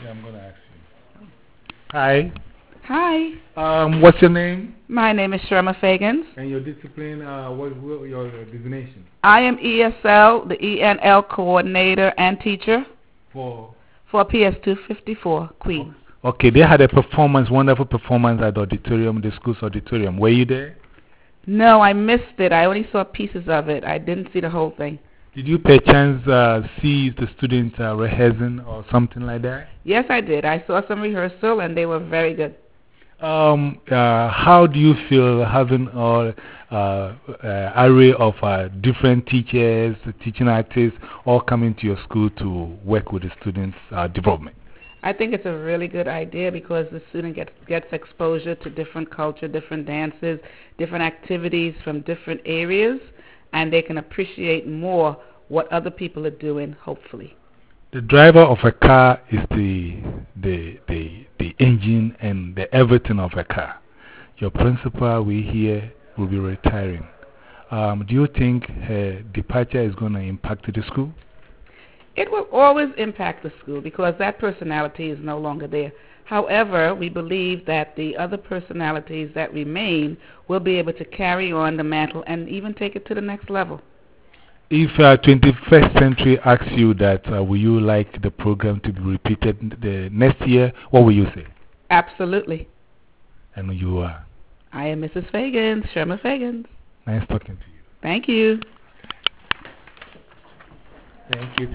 I'm going to ask you. Hi. Hi. What's your name? My name is Sherma Fagans. And your discipline, what your designation? I am ESL, the ENL coordinator and teacher For PS 254, Queens. Okay, they had a performance, wonderful performance at the auditorium, the school's auditorium. Were you there? No, I missed it. I only saw pieces of it. I didn't see the whole thing. Did you per chance see the students rehearsing or something like that? Yes, I did. I saw some rehearsal and they were very good. How do you feel having an array of different teachers, teaching artists, all coming to your school to work with the students' development? I think it's a really good idea because the student gets exposure to different culture, different dances, different activities from different areas, and they can appreciate more what other people are doing, hopefully. The driver of a car is the engine and the everything of a car. Your principal, we here, will be retiring. Do you think her departure is going to impact the school? It will always impact the school because that personality is no longer there. However, we believe that the other personalities that remain will be able to carry on the mantle and even take it to the next level. If 21st Century asks you that, will you like the program to be repeated the next year, what will you say? Absolutely. And you are? I am Mrs. Fagans, Sherma Fagans. Nice talking to you. Thank you. Thank you.